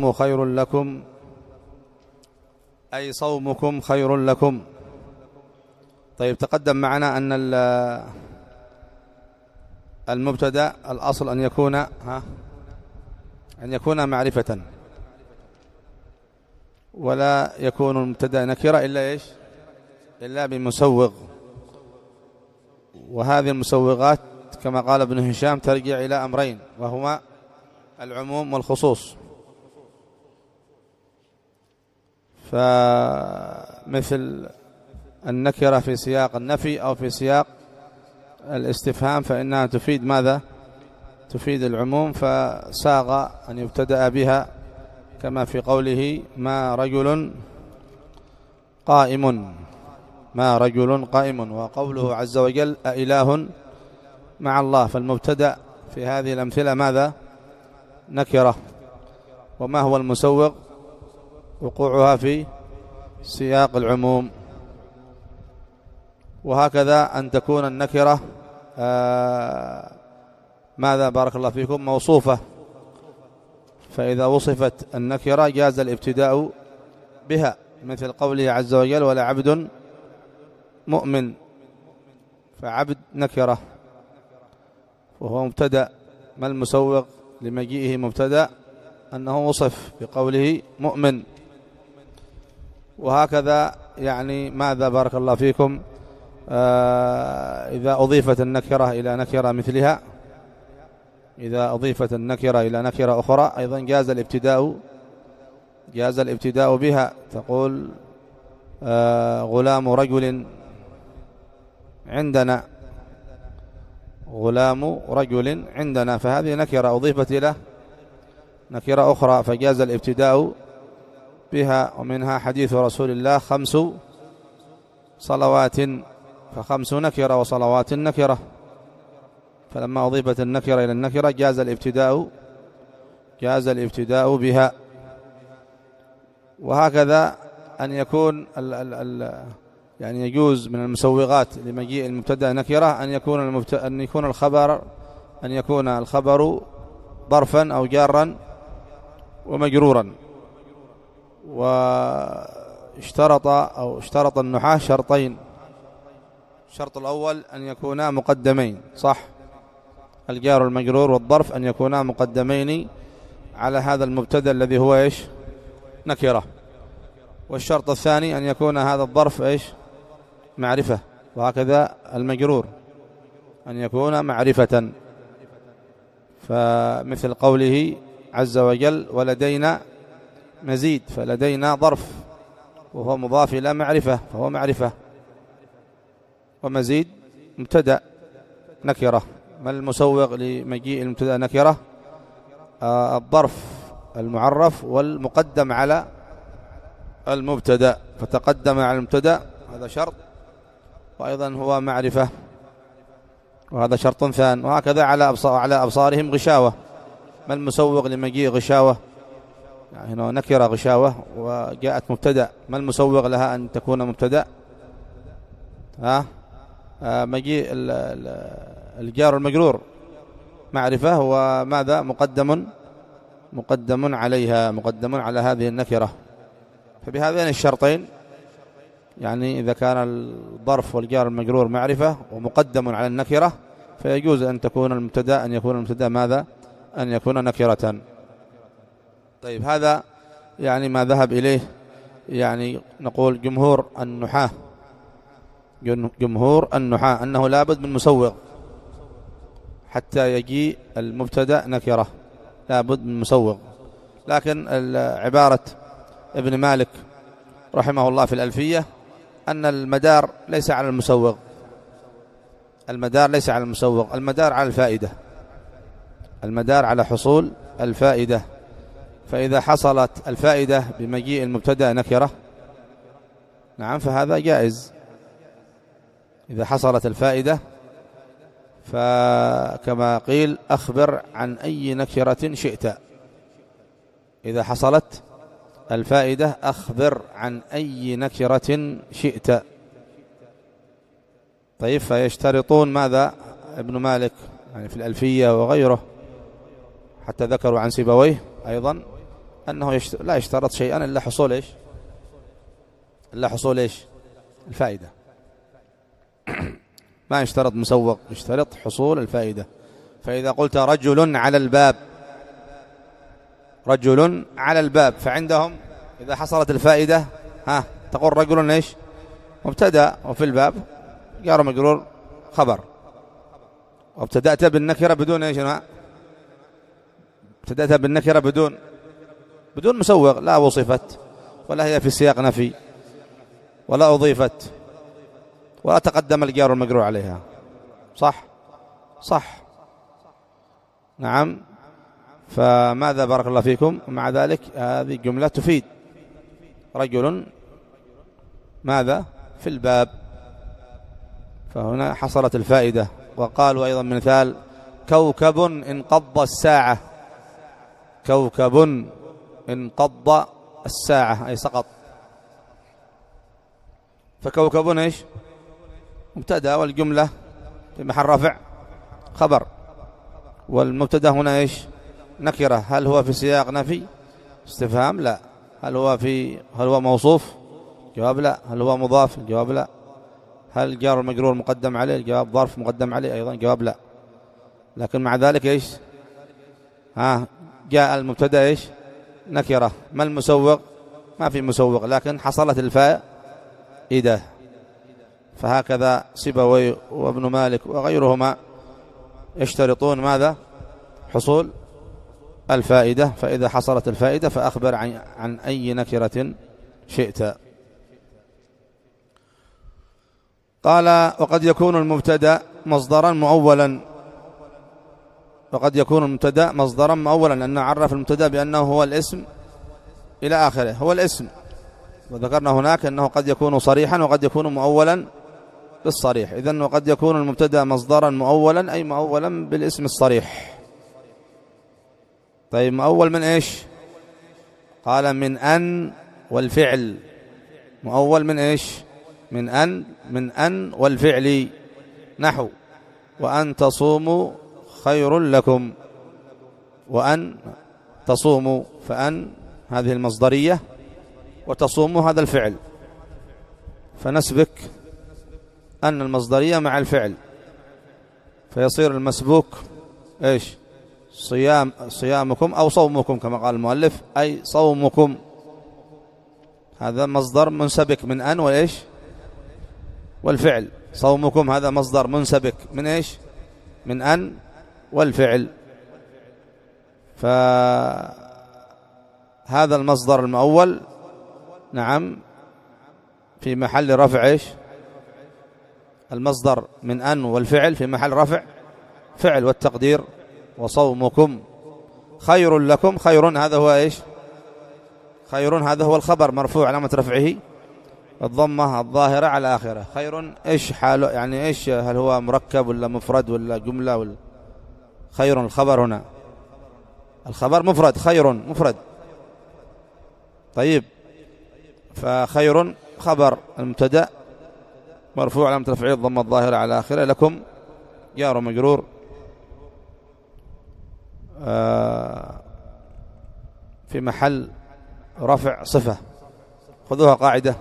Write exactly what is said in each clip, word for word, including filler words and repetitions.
الصوم خير لكم أي صومكم خير لكم. طيب تقدم معنا أن المبتدأ الأصل أن يكون ها أن يكون معرفة، ولا يكون المبتدأ نكرة إلا إيش إلا بمسوغ، وهذه المسوغات كما قال ابن هشام ترجع إلى أمرين، وهما العموم والخصوص. فمثل النكرة في سياق النفي أو في سياق الاستفهام فإنها تفيد ماذا؟ تفيد العموم، فساغ أن يبتدأ بها كما في قوله ما رجل قائم، ما رجل قائم. وقوله عز وجل أإله مع الله، فالمبتدأ في هذه الأمثلة ماذا؟ نكرة. وما هو المسوغ؟ وقوعها في سياق العموم. وهكذا أن تكون النكرة آه ماذا بارك الله فيكم؟ موصوفة، فإذا وصفت النكرة جاز الابتداء بها، مثل قوله عز وجل ولا عبد مؤمن، فعبد نكرة وهو مبتدأ. ما المسوغ لمجيئه مبتدأ؟ أنه وصف بقوله مؤمن. وهكذا يعني ماذا بارك الله فيكم آه إذا أضيفت النكرة إلى نكرة مثلها، إذا أضيفت النكرة إلى نكرة أخرى أيضا جاز الابتداء جاز الابتداء بها. تقول آه غلام رجل عندنا، غلام رجل عندنا، فهذه نكرة أضيفت إلى نكرة أخرى فجاز الابتداء بها. ومنها حديث رسول الله خمس صلوات، فخمس نكرة وصلوات نكرة، فلما أضيفت النكرة إلى النكرة جاز الابتداء جاز الابتداء بها. وهكذا أن يكون ال ال ال يعني يجوز من المسوغات لمجيء المبتدأ نكرة أن يكون المبتدأ أن يكون الخبر أن يكون الخبر ظرفا أو جارا ومجرورا. واشترط أو اشترط النحاة شرطين. الشرط الأول أن يكونا مقدمين، صح، الجار والمجرور والظرف أن يكونا مقدمين على هذا المبتدأ الذي هو إيش؟ نكرة. والشرط الثاني أن يكون هذا الظرف إيش؟ معرفة، وهكذا المجرور أن يكون معرفة. فمثل قوله عز وجل ولدينا مزيد، فلدينا ظرف وهو مضاف إلى معرفة فهو معرفة، ومزيد مبتدأ نكرة. ما المسوغ لمجيء المبتدأ نكرة؟ آه الظرف المعرف والمقدم على المبتدأ، فتقدم على المبتدأ هذا شرط، وأيضا هو معرفة وهذا شرط ثان. وهكذا على أبصار على أبصارهم غشاوة. ما المسوغ لمجيء غشاوة؟ يعني هنا نكرة غشاوة وجاءت مبتدأ، ما المسوغ لها أن تكون مبتدأ؟ ها آه مجيء الجار المجرور معرفة، وماذا مقدم مقدم عليها مقدم على هذه النكرة. فبهذين الشرطين يعني إذا كان الظرف والجار المجرور معرفة ومقدم على النكرة فيجوز أن تكون المبتدأ أن يكون المبتدأ ماذا؟ أن يكون نكرة. طيب هذا يعني ما ذهب إليه يعني نقول جمهور النحاة جمهور النحاة أنه لابد من مسوغ حتى يجيء المبتدأ نكرة، لابد من مسوغ. لكن عبارة ابن مالك رحمه الله في الألفية أن المدار ليس على المسوغ، المدار ليس على المسوغ، المدار على الفائدة، المدار على حصول الفائدة. فإذا حصلت الفائدة بمجيء المبتدأ نكرة نعم فهذا جائز. إذا حصلت الفائدة فكما قيل أخبر عن أي نكرة شئت، إذا حصلت الفائدة أخبر عن أي نكرة شئت. طيب فيشترطون ماذا ابن مالك يعني في الألفية وغيره، حتى ذكروا عن سيبويه أيضا أنه يشت... لا يشترط شيئا إلا حصول إيش إلا حصول إيش الفائدة. ما يشترط مسوق، يشترط حصول الفائدة. فإذا قلت رجل على الباب، رجل على الباب، فعندهم إذا حصلت الفائدة ها تقول رجل إيش مبتدأ، وفي الباب جار مجرور خبر. وابتدأت بالنكرة بدون إيش ابتدأت بالنكرة بدون بدون مسوغ، لا وصفت ولا هي في سياق نفي ولا أضيفت ولا تقدم الجار المجرور عليها. صح صح نعم. فماذا بارك الله فيكم؟ ومع ذلك هذه الجملة تفيد رجل ماذا في الباب، فهنا حصلت الفائدة. وقالوا أيضا مثال كوكب انقض الساعة، كوكب انقض الساعة أي سقط. فكوكب إيش مبتدأ والجملة في محل رفع خبر، والمبتدأ هنا إيش نكرة. هل هو في سياق نفي استفهام؟ لا. هل هو في هل هو موصوف؟ جواب لا. هل هو مضاف؟ الجواب لا. هل جار المجرور مقدم عليه؟ الجواب ظرف مقدم عليه أيضا، جواب لا. لكن مع ذلك إيش ها جاء المبتدأ إيش نكرة. ما المسوغ؟ ما في مسوغ، لكن حصلت الفائدة. فهكذا سيبوي وابن مالك وغيرهما يشترطون ماذا؟ حصول الفائدة. فإذا حصلت الفائدة فأخبر عن, عن أي نكرة شئت. قال وقد يكون المبتدأ مصدرا مؤولا، وقد يكون المبتدأ مصدرا مؤولا لأنه عرف المبتدأ بأنه هو الاسم إلى آخره، هو الاسم. وذكرنا هناك أنه قد يكون صريحا وقد يكون مؤولا بالصريح. إذن وقد يكون المبتدأ مصدرا مؤولا أي مؤولا بالاسم الصريح. طيب مؤول من إيش؟ قال من أن والفعل. مؤول من إيش؟ من أن من أن والفعل. نحو وأن تصوموا خير لكم، وأن تصوموا، فأن هذه المصدرية وتصوموا هذا الفعل، فنسبك أن المصدرية مع الفعل، فيصير المسبوك إيش؟ صيام صيامكم أو صومكم كما قال المؤلف، أي صومكم. هذا مصدر منسبك من أن وإيش والفعل. صومكم هذا مصدر منسبك من إيش من أن والفعل. فهذا المصدر المؤول نعم في محل رفع إيش؟ المصدر من أن والفعل في محل رفع فعل، والتقدير وصومكم خير لكم. خير هذا هو إيش؟ خير هذا هو الخبر مرفوع علامة رفعه الضمة الظاهرة على آخره. خير إيش حاله؟ يعني إيش؟ هل هو مركب ولا مفرد ولا جملة ولا؟ خير الخبر هنا، الخبر مفرد، خير مفرد. طيب فخير خبر، المبتدأ مرفوع علامة رفعه الضمة الظاهرة على آخره، لكم جار مجرور في محل رفع صفة. خذوها قاعدة،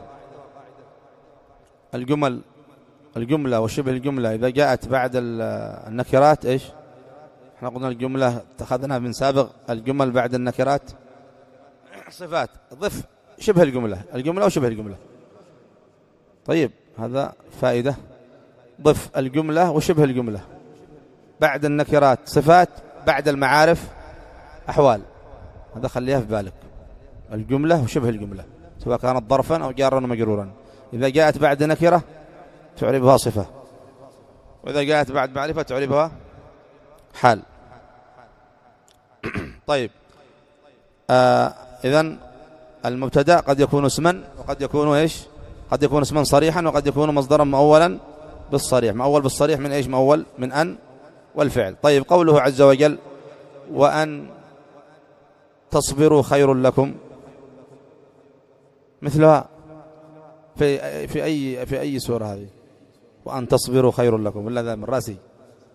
الجمل الجملة وشبه الجملة إذا جاءت بعد النكرات إيش؟ احنا قلنا الجملة اتخذناها من سابق، الجمل بعد النكرات صفات، ضف شبه الجملة، الجملة وشبه الجملة. طيب هذا فائدة، ضف الجملة وشبه الجملة بعد النكرات صفات، بعد المعارف أحوال. هذا خليها في بالك، الجملة وشبه الجملة سواء كانت ظرفا أو جارا ومجرورا. إذا جاءت بعد نكرة تعربها صفة، وإذا جاءت بعد معرفة تعربها حال. طيب آه إذن المبتدأ قد يكون اسما وقد يكون إيش؟ قد يكون اسما صريحا وقد يكون مصدرا مؤولا بالصريح. مؤول بالصريح من إيش؟ مؤول من أن والفعل. طيب قوله عز وجل وأن تصبروا خير لكم، مثلها في في أي في أي سورة هذه؟ وأن تصبروا خير لكم، ولا ذا من راسي؟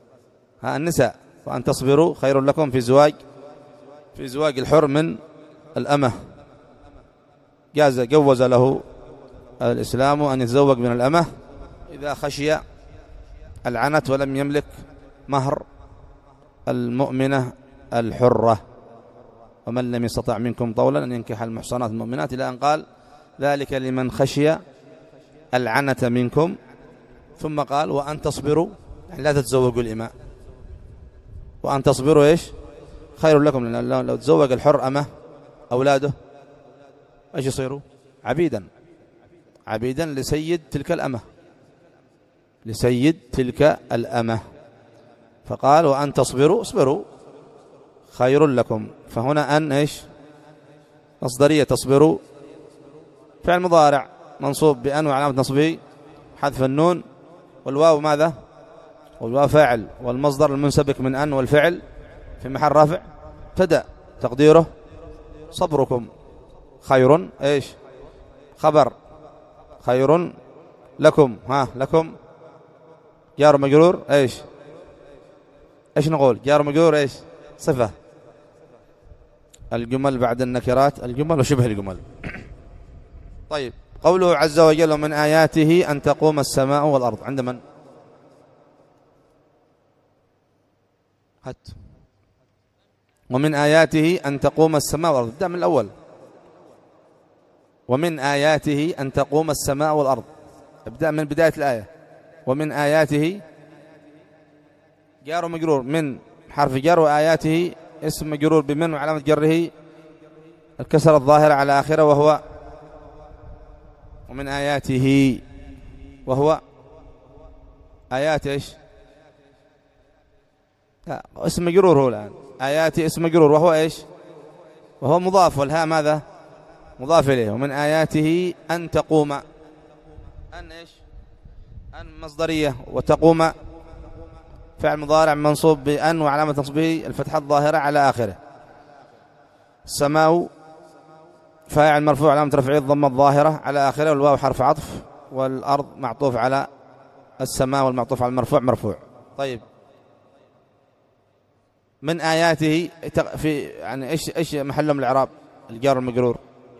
ها النساء. وأن تصبروا خير لكم في زواج في زواج الحر من الأمة جاز جوز له الإسلام أن يتزوج من الأمة إذا خشي العنت ولم يملك مهر المؤمنة الحرة. ومن لم يستطع منكم طولا أن ينكح المحصنات المؤمنات إلى أن قال ذلك لمن خشي العنت منكم، ثم قال وأن تصبروا، يعني لا تتزوجوا الإماء، وأن تصبروا إيش خير لكم، لأن لو تزوج الحر أمه أولاده إيش يصيروا؟ عبيدا عبيدا لسيد تلك الأمة، لسيد تلك الأمة. فقال وأن تصبروا، اصبروا خير لكم. فهنا أن إيش مصدرية تصبروا فعل مضارع منصوب بأن وعلامة نصبه حذف النون، والواو ماذا؟ والواو فاعل، والمصدر المنسبك من أن والفعل في محل رفع ابتدأ تقديره صبركم خير إيش خبر خير لكم. ها لكم جار مجرور إيش إيش نقول؟ جار مجرور إيش صفة. الجمل بعد النكرات الجمل وشبه الجمل. طيب قوله عز وجل ومن آياته أن تقوم السماء والأرض، عند من؟ هات ومن آياته أن تقوم السماء والأرض، ابدأ من الأول. ومن آياته أن تقوم السماء والأرض، ابدأ من بداية الآية. ومن آياته جار مجرور من حرف جر، وآياته اسم مجرور بمن وعلامة جره الكسر الظاهرة على آخره، وهو ومن آياته، وهو آيات إيش لا اسم مجرور هو الآن، آياتي اسم مجرور وهو إيش وهو مضاف، والهاء ماذا مضاف إليه. ومن آياته أن تقوم، أن إيش أن مصدرية، وتقوم فعل مضارع منصوب بأن وعلامة نصبه الفتحة الظاهرة على آخره. السماء فاعل مرفوع علامة رفعه الضمة الظاهرة على آخره، والواو حرف عطف، والأرض معطوف على السماء والمعطوف على المرفوع مرفوع. طيب من آياته في يعني إيش إيش محلهم الإعراب؟ الجار المجرور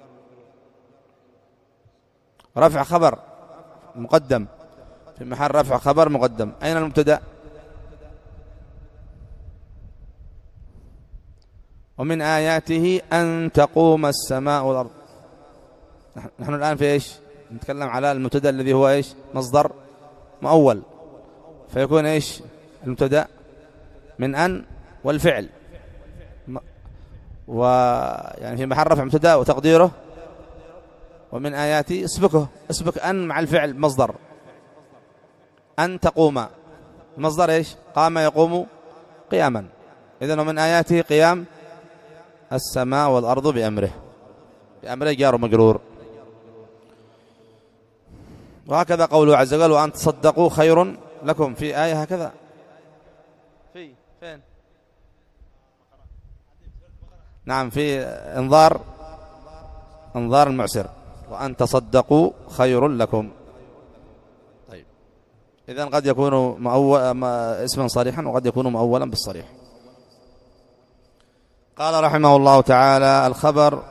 رفع خبر مقدم في محل رفع خبر مقدم. أين المبتدأ؟ ومن آياته أن تقوم السماء والأرض. نحن الآن في إيش نتكلم على المبتدأ الذي هو إيش مصدر مؤول، فيكون إيش المبتدأ من أن والفعل، ويعني في محل رفع مبتدأ وتقديره ومن آياته اسبكه اسبك أن مع الفعل مصدر أن تقوم، المصدر إيش قام يقوم قياما. إذن ومن آياته قيام السماء والأرض بأمره، بأمره جار مجرور. وهكذا قوله عز وجل وأن تصدقوا خير لكم، في آية هكذا في فين نعم في انظار انظار المعسر وأن تصدقوا خير لكم. طيب إذن قد يكون مؤول اسما صريحا وقد يكون مؤولا بالصريح. قال رحمه الله تعالى الخبر،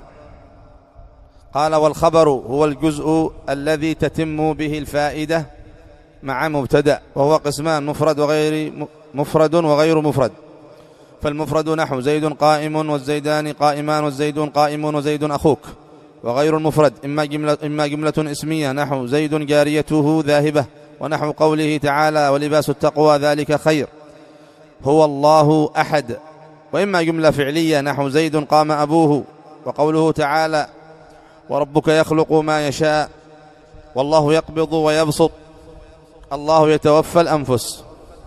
قال والخبر هو الجزء الذي تتم به الفائدة مع مبتدأ، وهو قسمان مفرد وغير مفرد وغير مفرد. فالمفرد نحو زيد قائم والزيدان قائمان والزيد قائم وزيد أخوك. وغير المفرد إما جملة, إما جملة اسمية نحو زيد جاريته ذاهبة، ونحو قوله تعالى ولباس التقوى ذلك خير هو الله أحد. وإما جملة فعلية نحو زيد قام أبوه، وقوله تعالى وربك يخلق ما يشاء والله يقبض ويبسط الله يتوفى الأنفس.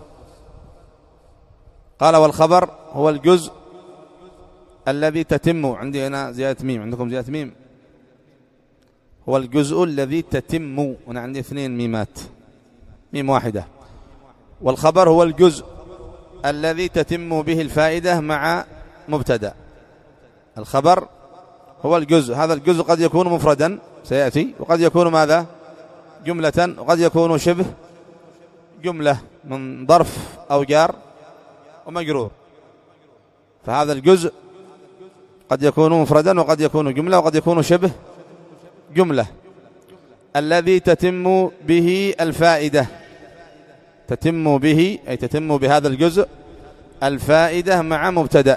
قال والخبر هو الجزء الذي تتم، عندي أنا زيادة ميم عندكم زيادة ميم، هو الجزء الذي تتم، أنا عندي اثنين ميمات ميم واحدة. والخبر هو الجزء الذي تتم به الفائدة مع مبتدأ. الخبر هو الجزء، هذا الجزء قد يكون مفردا سيأتي، وقد يكون ماذا جملة، وقد يكون شبه جملة من ظرف أو جار ومجرور. فهذا الجزء قد يكون مفردا وقد يكون جملة وقد يكون شبه جملة. الذي تتم به الفائدة، تتم به أي تتم بهذا الجزء الفائدة مع مبتدأ،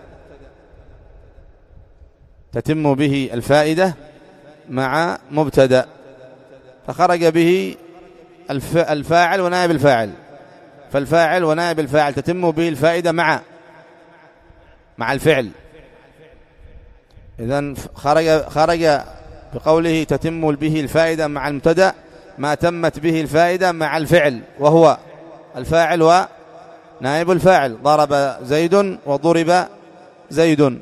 تتم به الفائدة مع مبتدأ، فخرج به الفاعل ونائب الفاعل، فالفاعل ونائب الفاعل تتم به الفائدة مع مع الفعل. إذن خرج خرج بقوله تتم به الفائدة مع المبتدأ ما تمت به الفائدة مع الفعل، وهو الفاعل ونائب الفاعل. ضرب زيد وضرب زيد.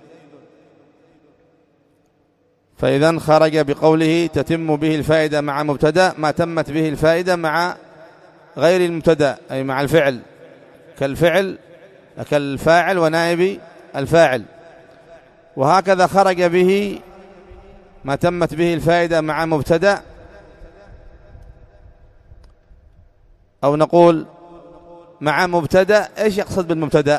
فإذا خرج بقوله تتم به الفائدة مع مبتدأ ما تمت به الفائدة مع غير المبتدأ أي مع الفعل، كالفعل كالفاعل ونائب الفاعل. وهكذا خرج به ما تمت به الفائدة مع مبتدأ، أو نقول مع مبتدأ. إيش يقصد بالمبتدأ؟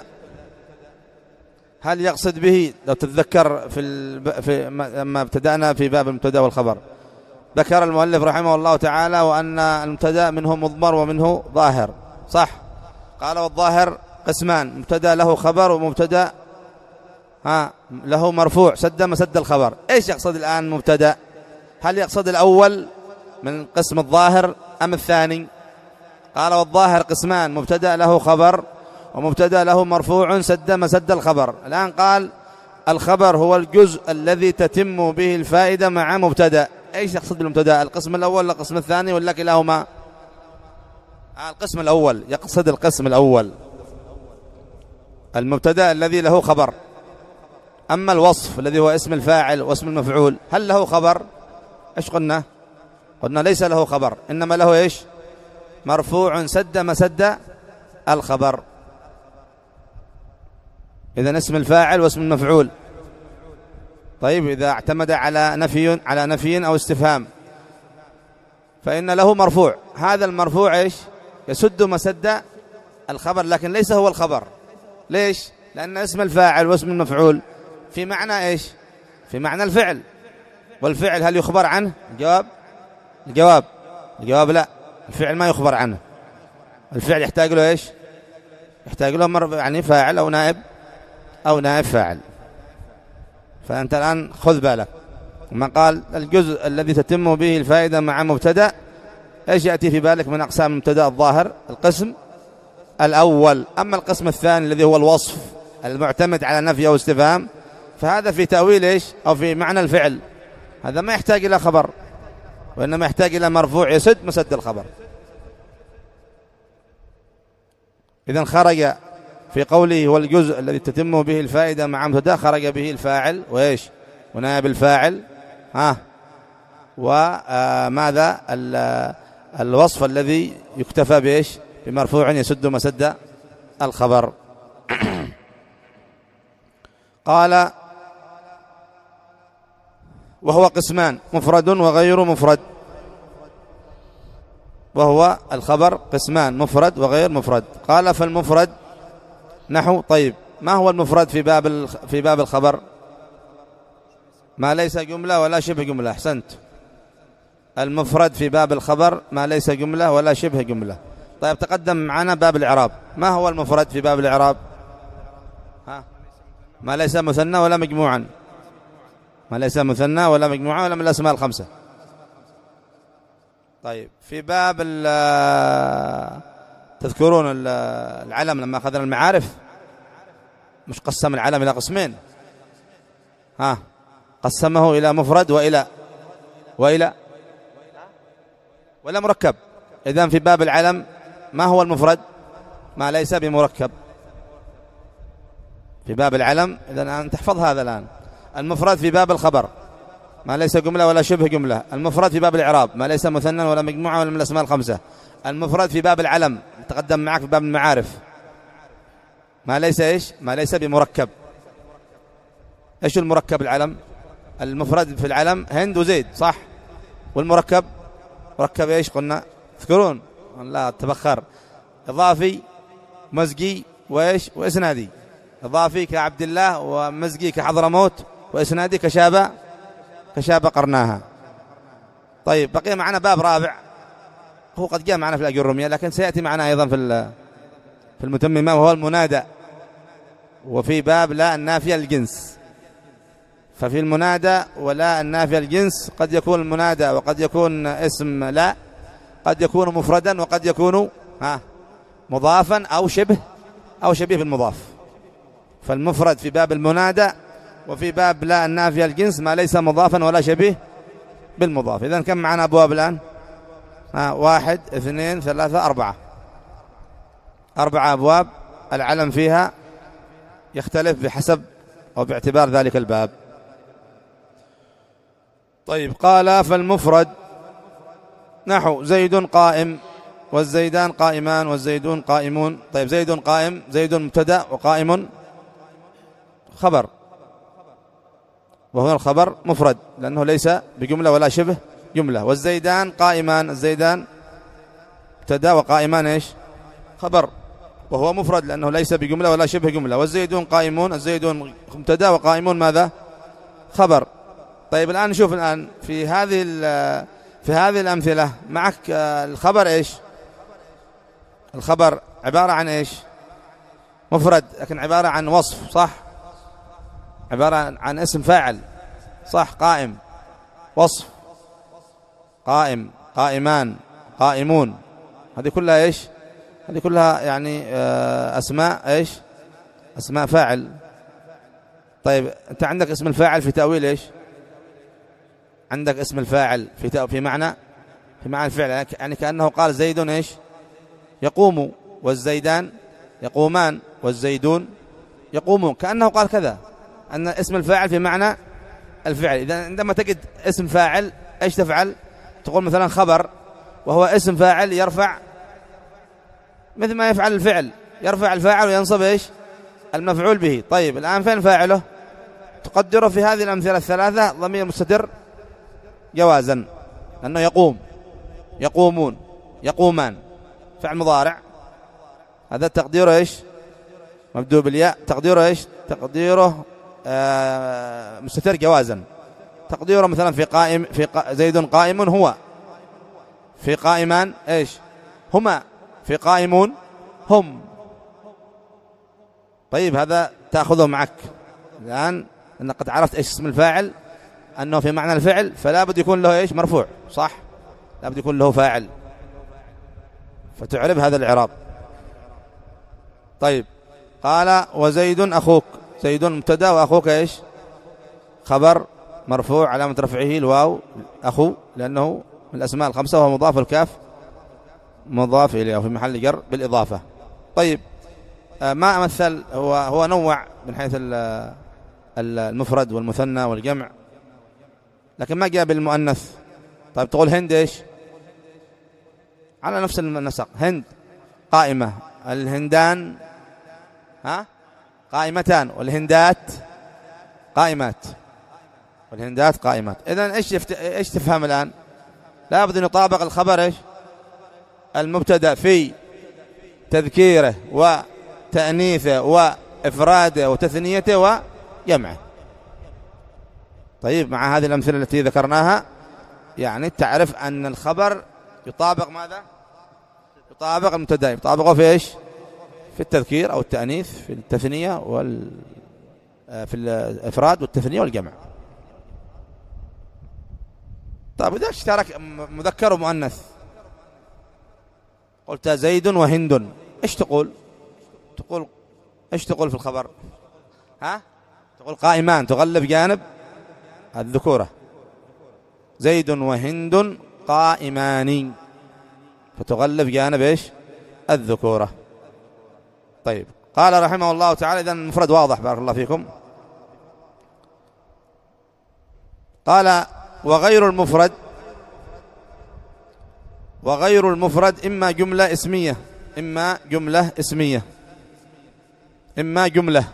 هل يقصد به، لو تتذكر في, الب... في لما ابتدأنا في باب المبتدأ والخبر ذكر المؤلف رحمه الله تعالى وأن المبتدأ منه مضمر ومنه ظاهر، صح؟ قال والظاهر قسمان، مبتدأ له خبر ومبتدأ ها له مرفوع سد مسد الخبر. إيش يقصد الآن مبتدأ؟ هل يقصد الأول من قسم الظاهر أم الثاني؟ قال والظاهر قسمان، مبتدأ له خبر ومبتدأ له مرفوع سد مسد الخبر. الآن قال الخبر هو الجزء الذي تتم به الفائدة مع مبتدأ. ايش يقصد بالمبتدأ؟ القسم الأول ولا القسم الثاني ولا كلاهما؟ آه القسم الأول، يقصد القسم الأول المبتدأ الذي له خبر. أما الوصف الذي هو اسم الفاعل واسم المفعول هل له خبر؟ ايش قلنا؟ قلنا ليس له خبر، إنما له ايش؟ مرفوع سد مسد الخبر. إذن اسم الفاعل واسم المفعول. طيب إذا اعتمد على نفي على نفي أو استفهام فإن له مرفوع، هذا المرفوع إيش؟ يسد مسد الخبر، لكن ليس هو الخبر. ليش؟ لأن اسم الفاعل واسم المفعول في معنى إيش؟ في معنى الفعل، والفعل هل يخبر عنه؟ الجواب الجواب الجواب لا، الفعل ما يخبر عنه. الفعل يحتاج له إيش؟ يحتاج له مر... يعني فاعل أو نائب أو نائب فاعل. فأنت الآن خذ بالك ما قال الجزء الذي تتم به الفائدة مع مبتدأ، إيش يأتي في بالك من أقسام المبتدأ الظاهر؟ القسم الأول. أما القسم الثاني الذي هو الوصف المعتمد على نفي أو استفهام فهذا في تأويل إيش؟ أو في معنى الفعل، هذا ما يحتاج إلى خبر وإنما يحتاج إلى مرفوع يسد مسد الخبر. إذن خرج في قوله هو الجزء الذي تتم به الفائدة مع مبتدأ، خرج به الفاعل وإيش؟ ونائب الفاعل، ها وماذا الوصف الذي يكتفى بإيش؟ بمرفوع يسد مسد الخبر. قال وهو قسمان مفرد وغير مفرد، وهو الخبر قسمان مفرد وغير مفرد. قال فالمفرد نحو، طيب ما هو المفرد في باب في باب الخبر؟ ما ليس جملة ولا شبه جملة. أحسنت، المفرد في باب الخبر ما ليس جملة ولا شبه جملة. طيب تقدم معنا باب الإعراب، ما هو المفرد في باب الإعراب؟ ها ما ليس مثنى ولا مجموعا، ما ليس مثنى ولا مجموعا ولا من الأسماء الخمسة. طيب في باب تذكرون العلم لما أخذنا المعارف مش قسم العلم إلى قسمين؟ ها قسمه إلى مفرد وإلى وإلى ولا مركب. إذن في باب العلم ما هو المفرد؟ ما ليس بمركب في باب العلم. إذن أن تحفظ هذا الآن. المفرد في باب الخبر ما ليس جملة ولا شبه جملة. المفرد في باب الإعراب ما ليس مثنى ولا مجموعة ولا من الأسماء الخمسة. المفرد في باب العلم تقدم معك في باب المعارف ما ليس إيش؟ ما ليس بمركب. إيش المركب؟ العلم. المفرد في العلم هند وزيد، صح؟ والمركب مركب إيش قلنا؟ تذكرون؟ لا تبخر. إضافي مزجي وإيش؟ وإسنادي. إضافي كعبد الله، ومزجي كحضرموت، وإسنادي كشابة كشابة قرناها. طيب بقي معنا باب رابع، هو قد جاء معنا في الأجرمية لكن سيأتي معنا أيضا في في المتممة، وهو المنادى. وفي باب لا النافية للجنس، ففي المنادى ولا النافية للجنس قد يكون المنادى وقد يكون اسم لا، قد يكون مفردا وقد يكون ها مضافا أو شبه أو شبيه بالمضاف. فالمفرد في باب المنادى، وفي باب لا النافية للجنس ما ليس مضافا ولا شبيه بالمضاف. إذن كم معنا أبواب الآن؟ ها واحد اثنين ثلاثة أربعة، أربعة أبواب. العلم فيها يختلف بحسب أو باعتبار ذلك الباب. طيب قال فالمفرد نحو زيد قائم، والزيدان قائمان، والزيدون قائمون. طيب زيد قائم، زيد مبتدأ وقائم خبر، وهو الخبر مفرد لأنه ليس بجملة ولا شبه جملة. والزيدان قائمان، الزيدان مبتدأ وقائمان ايش؟ خبر، وهو مفرد لأنه ليس بجملة ولا شبه جملة. والزيدون قائمون، الزيدون مبتدأ وقائمون ماذا؟ خبر. طيب الآن نشوف الآن في هذه في هذه الأمثلة معك الخبر ايش؟ الخبر عبارة عن ايش؟ مفرد لكن عبارة عن وصف، صح؟ عبارة عن اسم فاعل، صح؟ قائم وصف، قائم، قائمان، قائمون، هذه كلها ايش؟ هذه كلها يعني أسماء ايش؟ أسماء فاعل. طيب أنت عندك اسم الفاعل في تأويل ايش؟ عندك اسم الفاعل في تأويل في معنى في معنى الفعل، يعني كأنه قال زيد ايش؟ يقوم، والزيدان يقومان، والزيدون يقومون، كأنه قال كذا أن اسم الفاعل في معنى الفعل. إذا عندما تجد اسم فاعل ايش تفعل؟ تقول مثلا خبر، وهو اسم فاعل يرفع مثل ما يفعل الفعل، يرفع الفاعل وينصب ايش؟ المفعول به. طيب الآن فين فاعله؟ تقدره في هذه الأمثلة الثلاثة ضمير مستتر جوازا، لأنه يقوم، يقومون، يقومان، فعل مضارع، هذا تقديره ايش؟ مبدوء بالياء. تقديره ايش؟ تقديره آه مستتر جوازا. تقديره مثلا في قائم، في قا زيد قائم هو، في قائمان ايش؟ هما، في قائمون هم. طيب هذا تأخذه معك الآن أنك قد عرفت ايش اسم الفاعل، أنه في معنى الفعل، فلا بد يكون له ايش؟ مرفوع، صح؟ لا بد يكون له فاعل، فتعرب هذا الإعراب. طيب قال وزيد أخوك، زيد مبتدأ وأخوك ايش؟ خبر مرفوع علامة رفعه الواو، أخو لأنه من الأسماء الخمسة، وهو مضاف، الكاف مضاف إليه في محل جر بالإضافة. طيب ما أمثل، هو هو نوع من حيث المفرد والمثنى والجمع، لكن ما جاء بالمؤنث. طيب تقول هند ايش؟ على نفس النسق، هند قائمة، الهندان ها قائمتان، والهندات قائمات، والهندات قائمات. إذن ايش يفت... ايش تفهم الآن؟ لا بد أن يطابق الخبر ايش؟ المبتدأ في تذكيره وتأنيثه وإفراده وتثنيته وجمعه. طيب مع هذه الأمثلة التي ذكرناها يعني تعرف أن الخبر يطابق ماذا؟ يطابق المبتدأ، يطابقه في ايش؟ في التذكير أو التأنيث، في التثنية وال في الإفراد والتثنية والجمع. طيب إذا اشترك مذكر ومؤنث، قلت زيد وهند، ايش تقول؟ تقول ايش تقول في الخبر؟ ها؟ تقول قائمان، تغلب جانب الذكورة، زيد وهند قائمان، فتغلب جانب ايش؟ الذكورة. طيب قال رحمه الله تعالى، إذن المفرد واضح بارك الله فيكم. قال وغير المفرد، وغير المفرد إما جملة اسمية، إما جملة اسمية، إما جملة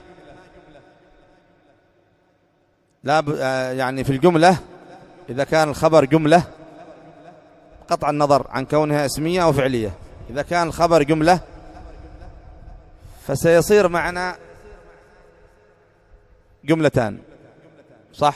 لا يعني في الجملة إذا كان الخبر جملة قطع النظر عن كونها اسمية أو فعلية، إذا كان الخبر جملة فسيصير معنى جملتان صح؟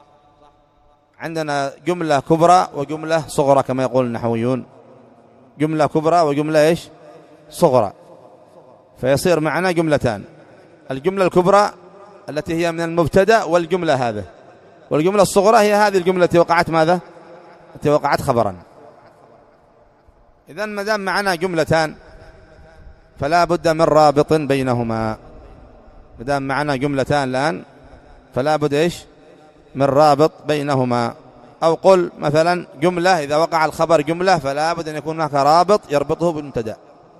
عندنا جملة كبرى وجملة صغرى كما يقول النحويون، جملة كبرى وجملة إيش؟ صغرى، فيصير معنا جملتان، الجملة الكبرى التي هي من المبتدأ والجملة هذه، والجملة الصغرى هي هذه الجملة التي وقعت ماذا؟ التي وقعت خبرا. إذن ما دام معنا جملتان فلا بد من رابط بينهما، ما دام معنا جملتان الآن فلا بد إيش؟ من رابط بينهما. أو قل مثلا جملة إذا وقع الخبر جملة فلا بد أن يكون هناك رابط يربطه بالمبتدأ.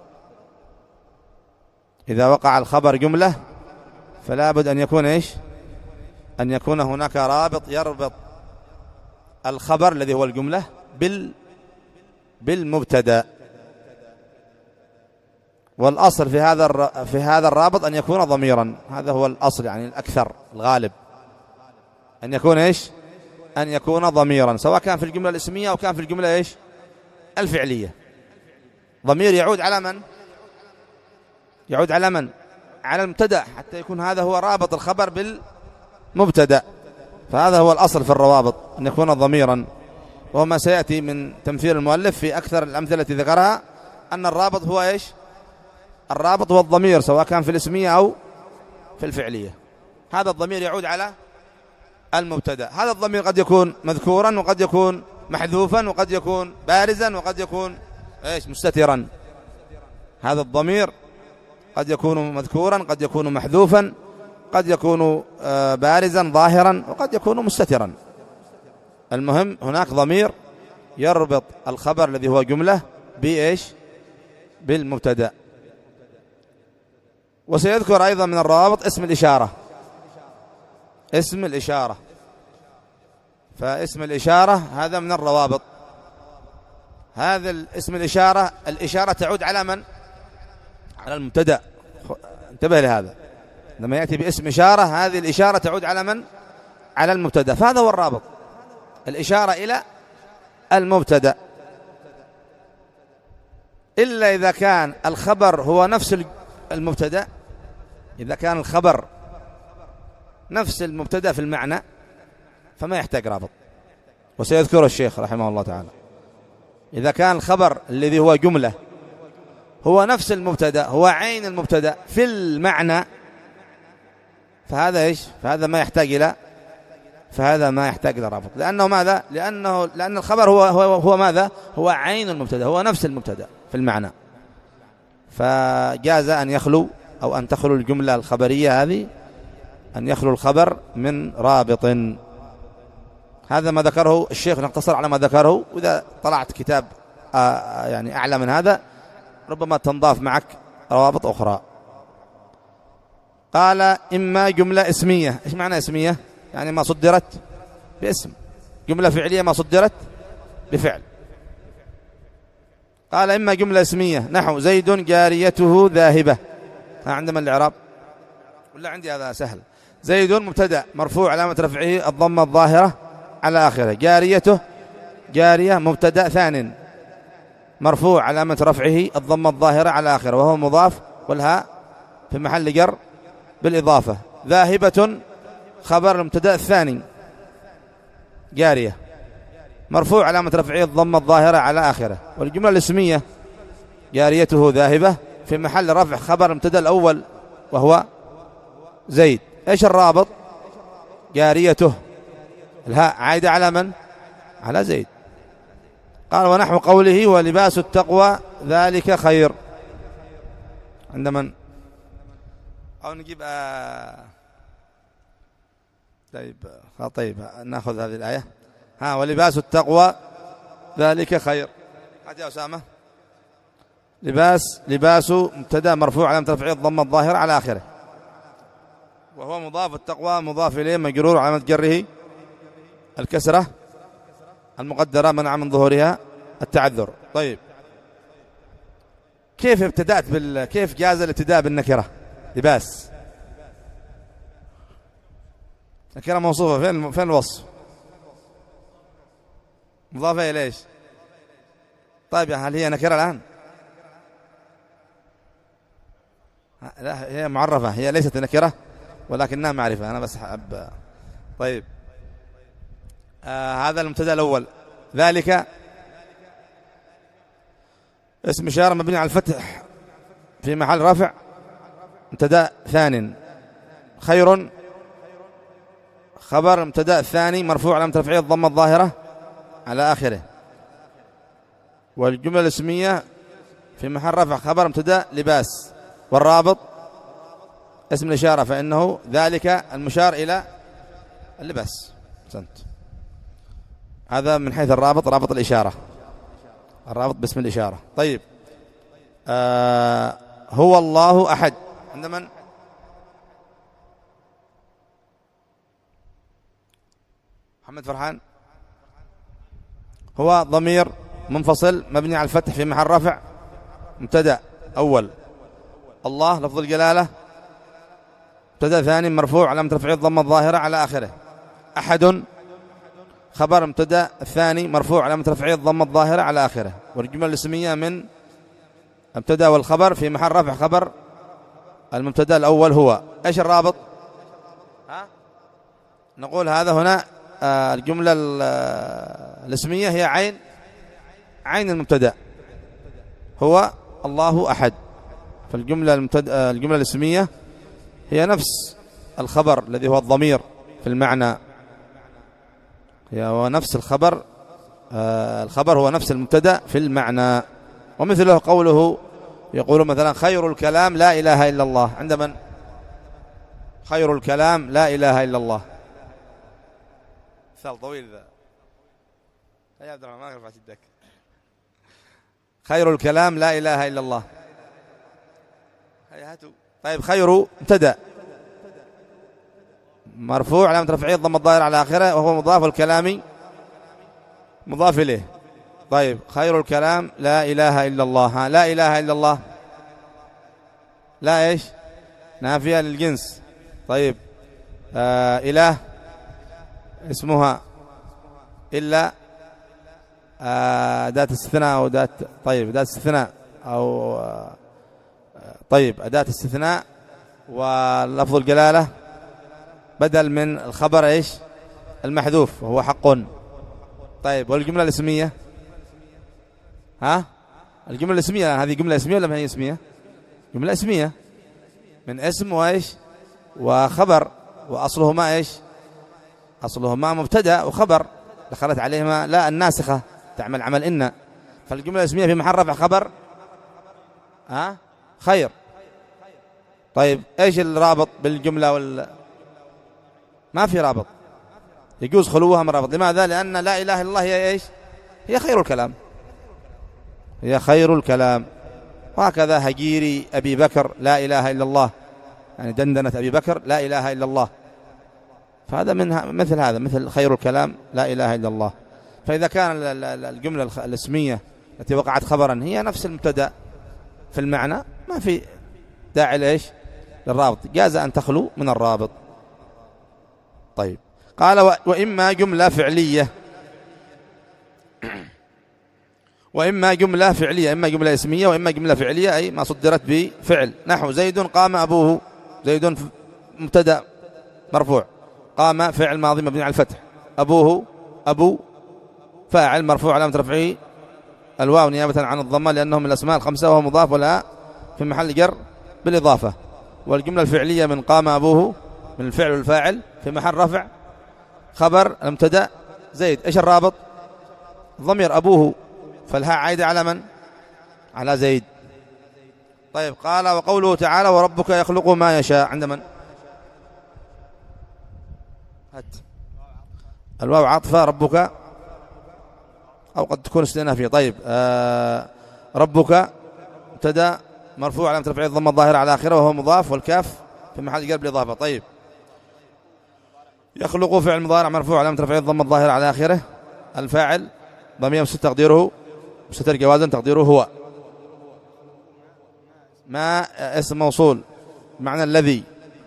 إذا وقع الخبر جملة فلا بد أن يكون إيش؟ أن يكون هناك رابط يربط الخبر الذي هو الجملة بال بالمبتدأ. والأصل في هذا في هذا الرابط أن يكون ضميرا، هذا هو الأصل يعني الأكثر الغالب أن يكون إيش؟ أن يكون ضميرا، سواء كان في الجملة الاسمية أو كان في الجملة إيش؟ الفعلية. ضمير يعود على من؟ يعود على من؟ على المبتدأ، حتى يكون هذا هو رابط الخبر بالمبتدأ. فهذا هو الأصل في الروابط أن يكون ضميرا، وهو ما سيأتي من تمثيل المؤلف في أكثر الأمثلة التي ذكرها، أن الرابط هو إيش؟ الرابط هو الضمير، سواء كان في الاسمية أو في الفعلية. هذا الضمير يعود على المبتدأ. هذا الضمير قد يكون مذكورا وقد يكون محذوفا وقد يكون بارزا وقد يكون إيش؟ مستترا. هذا الضمير قد يكون مذكورا، قد يكون محذوفا، قد يكون بارزا ظاهرا، وقد يكون مستترا. المهم هناك ضمير يربط الخبر الذي هو جملة بإيش؟ بالمبتدأ. وسيذكر أيضا من الروابط اسم الإشارة، اسم الإشارة، فاسم الإشارة هذا من الروابط. هذا الاسم الإشارة، الإشارة تعود على من؟ على المبتدأ. انتبه لهذا، لما يأتي باسم إشارة هذه الإشارة تعود على من؟ على المبتدأ، فهذا هو الرابط، الإشارة إلى المبتدأ. إلا إذا كان الخبر هو نفس المبتدأ، إذا كان الخبر نفس المبتدأ في المعنى فما يحتاج رابط، وسيذكر الشيخ رحمه الله تعالى. إذا كان الخبر الذي هو جملة هو نفس المبتدأ، هو عين المبتدأ في المعنى، فهذا إيش؟ فهذا ما يحتاج إلى فهذا ما يحتاج إلى رابط، لأنه ماذا؟ لأنه لأن الخبر هو هو هو ماذا؟ هو عين المبتدأ، هو نفس المبتدأ في المعنى، فجاز أن يخلو أو أن تخلو الجملة الخبرية هذه، أن يخلو الخبر من رابط. هذا ما ذكره الشيخ، نقتصر على ما ذكره، وإذا طلعت كتاب آه يعني أعلى من هذا ربما تنضاف معك روابط أخرى. قال إما جملة اسمية. إيش معنى اسمية؟ يعني ما صدرت باسم. جملة فعلية ما صدرت بفعل. قال إما جملة اسمية نحو زيد جاريته ذاهبة. عندما الإعراب ولا عندي هذا سهل. زيد مبتدأ مرفوع علامة رفعه الضمة الظاهرة على آخره. جاريته جارية مبتدأ ثان مرفوع علامة رفعه الضمة الظاهرة على آخره وهو مضاف والهاء في محل جر بالإضافة. ذاهبة خبر المبتدأ الثاني جارية مرفوع علامة رفعه الضمة الظاهرة على آخره. والجملة الاسمية جاريته ذاهبة في محل رفع خبر المبتدأ الأول وهو زيد. إيش الرابط؟ جاريته الهاء عايدة على من؟ على زيد. قال ونحو قوله ولباس التقوى ذلك خير. عند من؟ أو نجيب آه طيب طيب نأخذ هذه الآية. ها ولباس التقوى ذلك خير. هات يا أسامة. لباس لباس مبتدأ مرفوع علامة رفعه الضمة الظاهرة على آخره وهو مضاف، التقوى مضاف إليه مجرور علامة جره الكسرة المقدرة منع من ظهورها التعذر. طيب كيف ابتدأت بال كيف جاز الابتداء بالنكرة؟ لباس نكرة موصوفة، فين فين الوصف؟ مضافة إلى إيش؟ طيب هل هي نكرة الآن؟ لا هي معرفة، هي ليست نكرة. ولكنها معرفة، أنا بس حاب. طيب آه هذا المبتدأ الأول. ذلك اسم إشارة مبني على الفتح في محل رفع مبتدأ ثاني. خير خبر المبتدأ الثاني مرفوع علامة رفعه الضمة الظاهرة على آخره. والجملة الاسمية في محل رفع خبر مبتدأ لباس، والرابط اسم الإشارة فإنه ذلك المشار إلى اللباس. سنت. هذا من حيث الرابط، رابط الإشارة، الرابط باسم الإشارة. طيب آه هو الله أحد عند من؟ محمد فرحان. هو ضمير منفصل مبني على الفتح في محل رفع مبتدأ أول. الله لفظ الجلالة مبتدأ ثاني مرفوع علامة رفعه الضمة الظاهرة على آخره. أحد خبر مبتدأ الثاني مرفوع علامة رفعه الضمة الظاهرة على آخره. والجملة الاسمية من مبتدأ والخبر في محل رفع خبر المبتدأ الأول هو. إيش الرابط؟ ها؟ نقول هذا هنا آه الجملة الاسمية هي عين عين المبتدأ هو الله أحد. فالجملة المبتدأ الجملة الاسمية هي نفس الخبر الذي هو الضمير في المعنى، هي هو نفس الخبر آه الخبر هو نفس المبتدأ في المعنى. ومثله قوله يقول مثلا خير الكلام لا إله إلا الله. عند من؟ خير الكلام لا إله إلا الله. مثال طويل ذا يا عبد الرحمن، ما رفعت يدك. خير الكلام لا إله إلا الله. هاتوا. طيب خير مبتدأ مرفوع علامة رفعه الضمة الظاهرة على آخره وهو مضاف، الكلامي مضاف إليه. طيب خير الكلام لا إله إلا الله. ها لا إله إلا الله لا إيش نافية للجنس. طيب آه إله اسمها إلا أداة استثناء أو أداة طيب أداة استثناء أو طيب أداة استثناء، ولفظ الجلالة بدل من الخبر إيش المحذوف وهو حق. طيب والجملة الاسمية ها الجملة الاسمية هذه جملة اسمية ولا ما هي اسمية؟ جملة اسمية من اسم وإيش وخبر، وأصلهما إيش أصلهما مبتدأ وخبر دخلت عليهما لا الناسخة تعمل عمل إن. فالجملة الاسمية في محل رفع خبر ها خير. طيب إيش الرابط بالجملة وال ما في رابط، يجوز خلوها من رابط. لماذا؟ لأن لا إله إلا الله هي إيش هي خير الكلام، هي خير الكلام. وهكذا هجيري أبي بكر لا إله إلا الله، يعني دندنة أبي بكر لا إله إلا الله. فهذا منها مثل هذا مثل خير الكلام لا إله إلا الله. فإذا كان الجملة الاسمية التي وقعت خبرا هي نفس المبتدأ في المعنى ما في داعي لإيش للرابط، جاز أن تخلو من الرابط. طيب قال وإما جملة فعلية وإما جملة فعلية، إما جملة اسمية وإما جملة فعلية أي ما صدرت بفعل. نحو زيد قام أبوه. زيد مبتدأ مرفوع، قام فعل ماضي مبني على الفتح، أبوه أبو فاعل مرفوع علامة رفعه الواو نيابة عن الضمة لأنهم من الأسماء الخمسة وهو مضاف ولا في محل جر بالإضافة. والجملة الفعلية من قام أبوه من الفعل والفاعل في محل رفع خبر المبتدأ زيد. إيش الرابط؟ ضمير أبوه، فالهاء عايدة على من؟ على زيد. طيب قال وقوله تعالى وربك يخلق ما يشاء. عند من؟ هات الواو عاطفة ربك أو قد تكون استئنافية. طيب آه ربك مبتدأ مرفوع علامة رفعه الضمة الظاهرة على آخره وهو مضاف، والكاف في محل جر بالإضافة. طيب يخلق فعل مضارع مرفوع علامة رفعه الضمة الظاهرة على آخره، الفاعل ضمير مستتر تقديره مستتر جوازا تقديره هو. ما اسم موصول معنى الذي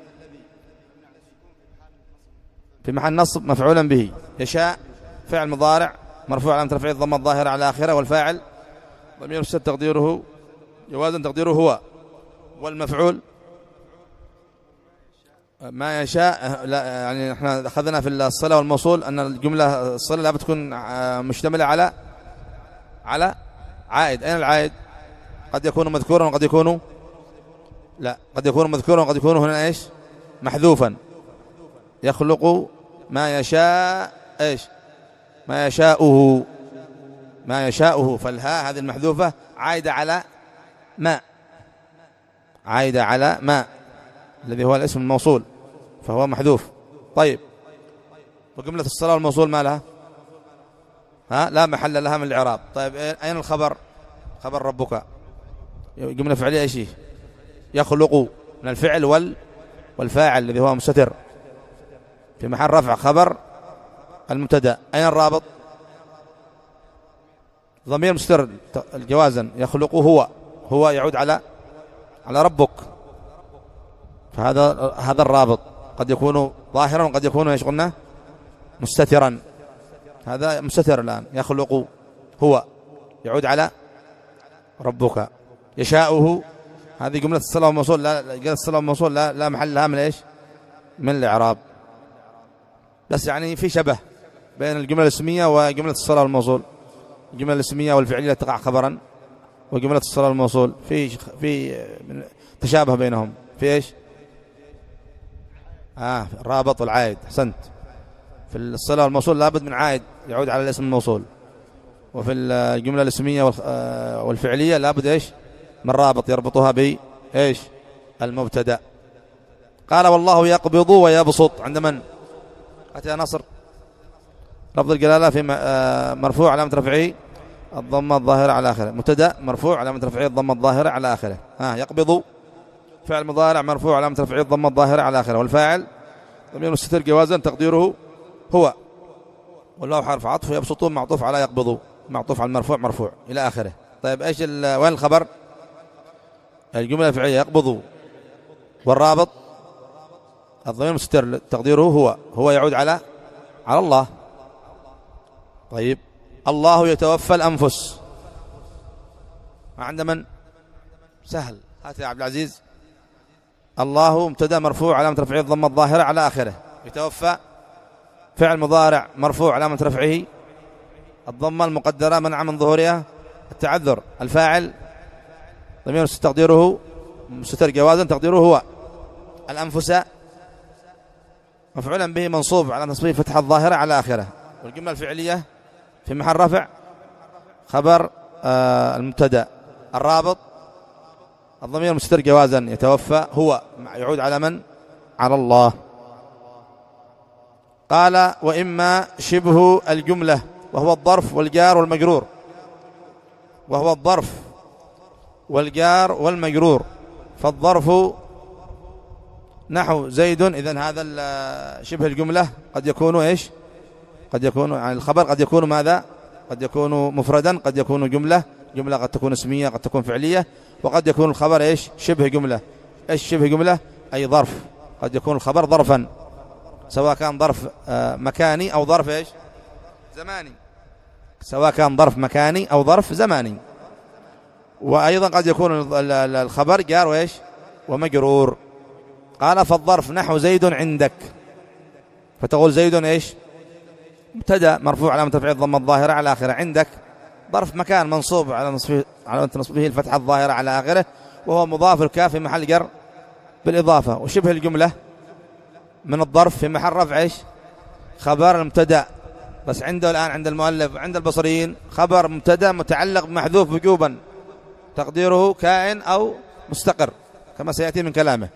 في محل نصب مفعولا به. يشاء فعل مضارع مرفوع علامة رفعه الضمة الظاهرة على آخره، والفاعل ضمير مستتر تقديره جوازا تقديره هو. والمفعول ما يشاء، لا يعني احنا أخذنا في الصلة والموصول أن الجملة الصلة لا بتكون مشتملة على على عائد. أين العائد؟ قد يكون مذكورا وقد يكون لا، قد يكون مذكورا وقد يكون هنا ايش؟ محذوفا. يخلق ما يشاء ايش؟ ما يشاءه، ما يشاءه. فالهاء هذه المحذوفة عائدة على ما، عائدة على ما الذي هو الاسم الموصول، فهو محذوف. طيب، وجملة الصلة والموصول ما لها؟ ها، لا محل لها من الإعراب. طيب أين الخبر؟ خبر ربك جملة فعلية ايش؟ يخلق من الفعل وال والفاعل الذي هو مستتر في محل رفع خبر المبتدا. أين الرابط؟ ضمير مستتر الجوازا. يخلق هو، هو يعود على على ربك، فهذا هذا الرابط قد يكون ظاهرا وقد يكون ايش قلنا؟ مستترا. هذا مستتر الآن. يخلق هو يعود على ربك. يشاؤه هذه جملة الصلة والموصول، لا جملة الصلة والموصول لا, لا محل لها من ايش؟ من الإعراب. بس يعني في شبه بين الجملة الاسمية وجملة الصلة والموصول. الجملة الاسمية والفعلية تقع خبرا، وجملة الصلة والموصول في في تشابه بينهم في ايش؟ آه الرابط والعائد. أحسنت. في الصلة والموصول لابد من عائد يعود على الاسم الموصول، وفي الجملة الاسمية والفعلية لابد ايش؟ من رابط يربطها بايش؟ المبتدا. قال والله يقبض ويبسط. عند من؟ أتى نصر. لفظ الجلالة في مرفوع علامة رفعه الضمة الظاهرة على آخره. مبتدا مرفوع علامة رفعه الضمة الظاهرة على آخره. ها، يقبض فعل مضارع مرفوع علامة رفعه الضمة الظاهرة على آخره، والفاعل ضمير مستتر جوازا تقديره هو، والواو حرف عطف، يبسطون معطوف على يقبض معطوف على المرفوع مرفوع إلى آخره. طيب ايش وين الخبر؟ الجملة الفعلية يقبض، والرابط الضمير المستتر تقديره هو، هو يعود على على الله. طيب، الله يتوفى الأنفس. عند من؟ سهل. هات يا عبد العزيز. الله مبتدا مرفوع علامة رفعه الضمة الظاهرة على آخره. يتوفى فعل مضارع مرفوع علامة رفعه الضمة المقدرة منع من ظهورها التعذر. الفاعل ضمير تقديره مستتر جوازا تقديره هو. الأنفس مفعولا به منصوب على نصبه فتحة الظاهرة على آخره. والجملة الفعلية في محل رفع خبر آه المبتدا. الرابط الضمير مستتر جوازا يتوفى هو يعود على من؟ على الله. قال وإما شبه الجملة وهو الظرف والجار والمجرور، وهو الظرف والجار والمجرور. فالظرف نحو زيد، إذن هذا شبه الجملة قد يكون إيش؟ قد يكون يعني الخبر قد يكون ماذا؟ قد يكون مفردا، قد يكون جملة، جملة قد تكون اسمية قد تكون فعلية، وقد يكون الخبر إيش؟ شبه جملة. إيش شبه جملة؟ أي ظرف. قد يكون الخبر ظرفا، سواء كان ظرف مكاني أو ظرف إيش؟ زماني، سواء كان ظرف مكاني أو ظرف زماني. وأيضا قد يكون الخبر جار وإيش؟ ومجرور. قال فالظرف نحو زيد عندك، فتقول زيد إيش؟ مبتدا مرفوع علامة رفعه الضمة الظاهرة على آخره. عندك ظرف مكان منصوب على نصبه علامة نصبه الفتحة الظاهرة على آخره، وهو مضاف الكاف في محل جر بالإضافة. وشبه الجملة من الظرف في محل رفع إيش؟ خبر المبتدا. بس عنده الآن عند المؤلف وعند البصريين خبر مبتدا متعلق بمحذوف وجوبا تقديره كائن أو مستقر كما سيأتي من كلامه.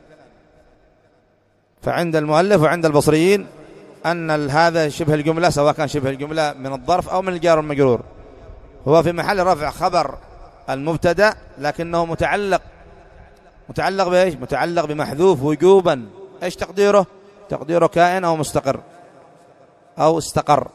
فعند المؤلف وعند البصريين أن هذا شبه الجملة سواء كان شبه الجملة من الظرف أو من الجار والمجرور هو في محل رفع خبر المبتدا، لكنه متعلق متعلق بإيش؟ متعلق بمحذوف وجوبا. إيش تقديره؟ تقديره كائن أو مستقر أو استقر.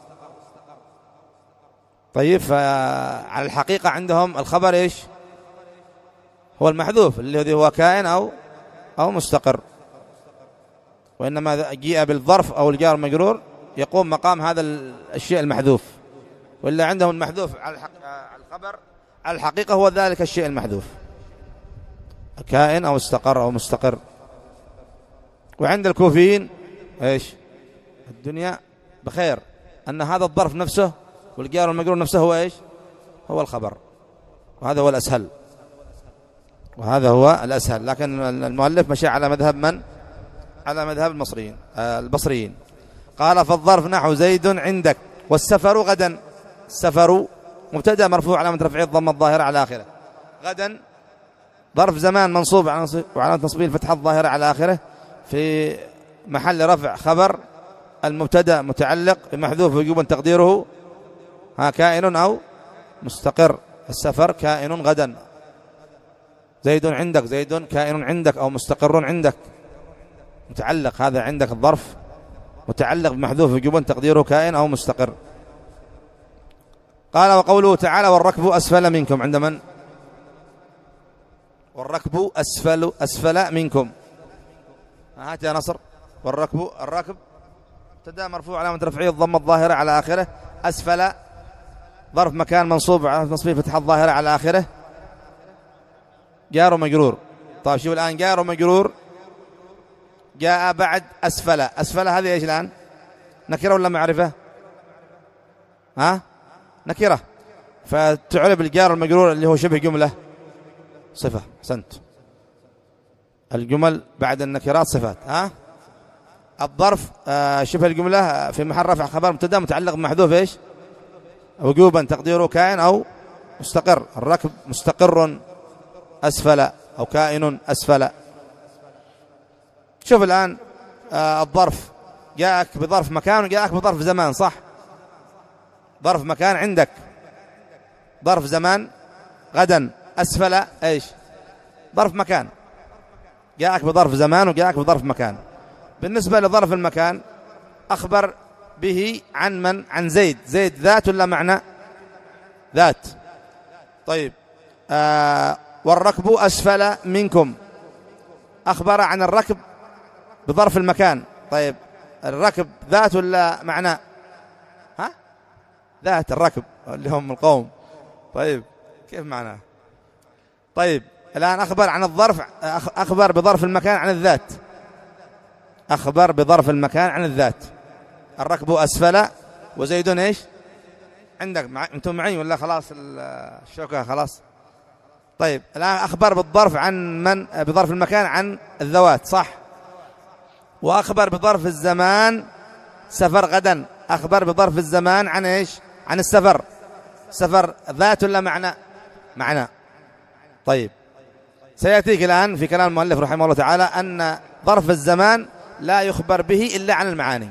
طيب، فعلى الحقيقة عندهم الخبر إيش؟ هو المحذوف الذي هو كائن أو أو مستقر، وإنما جيء بالظرف أو الجار المجرور يقوم مقام هذا الشيء المحذوف. وإلا عندهم المحذوف على الخبر على الحقيقة هو ذلك الشيء المحذوف كائن أو استقر أو مستقر. وعند الكوفيين إيش؟ الدنيا بخير، أن هذا الظرف نفسه والجار والمجرور نفسه هو إيش؟ هو الخبر، وهذا هو الأسهل، وهذا هو الأسهل. لكن المؤلف مشى على مذهب من؟ على مذهب المصريين البصريين. قال فالظرف نحو زيد عندك والسفر غدا. السفر مبتدأ مرفوع علامة رفعه الضمة الظاهرة على آخره. غدا ظرف زمان منصوب وعلامة نصبه الفتحة الظاهرة على آخره، في محل رفع خبر المبتدأ متعلق بمحذوف وجوبا تقديره ها كائن أو مستقر. السفر كائن غدا. زيد عندك، زيد كائن عندك أو مستقر عندك، متعلق. هذا عندك الظرف متعلق بمحذوف وجوبا تقديره كائن أو مستقر. قال وقوله تعالى والركب أسفل منكم. عند من؟ والركب أسفل أسفل منكم. هات يا نصر. والركب الركب ابتداء مرفوع علامة رفعه الضمة الظاهرة على آخره. أسفل ظرف مكان منصوب على نصبه فتحة الظاهرة على آخره، جار ومجرور. طيب شوف الآن جار ومجرور جاء بعد أسفل. أسفل هذه إيش الآن؟ نكرة ولا معرفة؟ ها؟ نكرة، فتعرب الجار والمجرور اللي هو شبه جملة صفة. أحسنت، الجمل بعد النكرات صفات. ها؟ الظرف آه شبه الجملة في محل رفع خبر مبتدأ متعلق بمحذوف إيش؟ وجوبا تقديره كائن أو مستقر. الركب مستقر أسفل أو كائن أسفل. شوف الآن آه الظرف جاءك بظرف مكان وجاءك بظرف زمان، صح؟ ظرف مكان عندك، ظرف زمان غدا. أسفل إيش؟ ظرف مكان، جاءك بظرف زمان وجاءك بظرف مكان. بالنسبة لظرف المكان أخبر به عن من؟ عن زيد. زيد ذات ولا معنى؟ ذات. طيب آه والركب أسفل منكم، أخبر عن الركب بظرف المكان. طيب الركب ذات ولا معنى؟ ها؟ ذات الركب اللي هم القوم. طيب كيف معناه؟ طيب الآن أخبر عن الظرف، أخبر بظرف المكان عن الذات. أخبر بظرف المكان عن الذات. الركب أسفل وزيد إيش؟ عندك مع... أنتم معي ولا خلاص الشوكة خلاص؟ طيب الآن أخبر بالظرف عن من؟ بظرف المكان عن الذوات، صح؟ وأخبر بظرف الزمان سفر غدا. أخبر بظرف الزمان عن إيش؟ عن السفر. سفر ذات ولا معنى؟ معنى. طيب سيأتيك الآن في كلام المؤلف رحمه الله تعالى أن ظرف الزمان لا يخبر به إلا عن المعاني.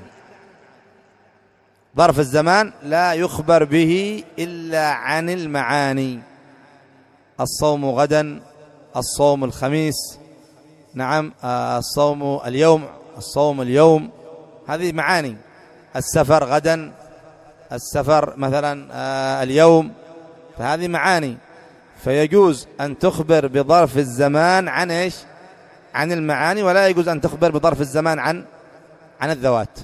ظرف الزمان لا يخبر به إلا عن المعاني. الصوم غدا، الصوم الخميس، نعم الصوم اليوم، الصوم اليوم، هذه معاني. السفر غدا، السفر مثلا اليوم، فهذه معاني. فيجوز أن تخبر بظرف الزمان عن إيش؟ عن المعاني، ولا يجوز أن تخبر بظرف الزمان عن عن الذوات،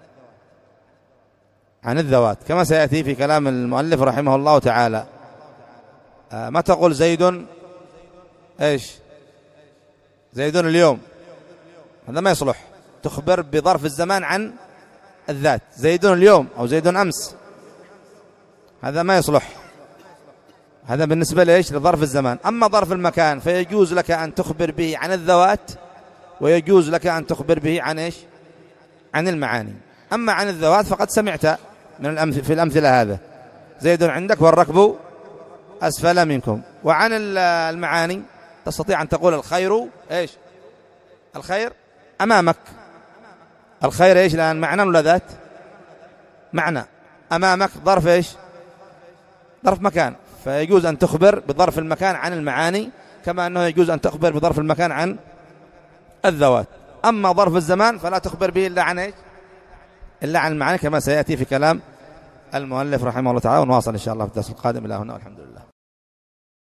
عن الذوات كما سيأتي في كلام المؤلف رحمه الله تعالى. آه ما تقول زيد إيش؟ زيد اليوم، هذا ما يصلح. تخبر بظرف الزمان عن الذات. زيد اليوم أو زيد أمس، هذا ما يصلح. هذا بالنسبة لإيش؟ لظرف الزمان. أما ظرف المكان فيجوز لك أن تخبر به عن الذوات، ويجوز لك أن تخبر به عن إيش؟ عن المعاني. أما عن الذوات فقد سمعت من الأمث... في الأمثلة هذا زيد عندك والركب أسفل منكم. وعن المعاني تستطيع أن تقول الخير إيش؟ الخير أمامك. الخير إيش الآن؟ معنى ولا ذات؟ معنى. أمامك ظرف إيش؟ ظرف مكان. فيجوز أن تخبر بظرف المكان عن المعاني، كما أنه يجوز أن تخبر بظرف المكان عن الذوات. أما ظرف الزمان فلا تخبر به إلا عن إيش؟ إلا عن المعاني، كما سيأتي في كلام المؤلف رحمه الله تعالى. ونواصل إن شاء الله في الدرس القادم. إلى هنا والحمد لله.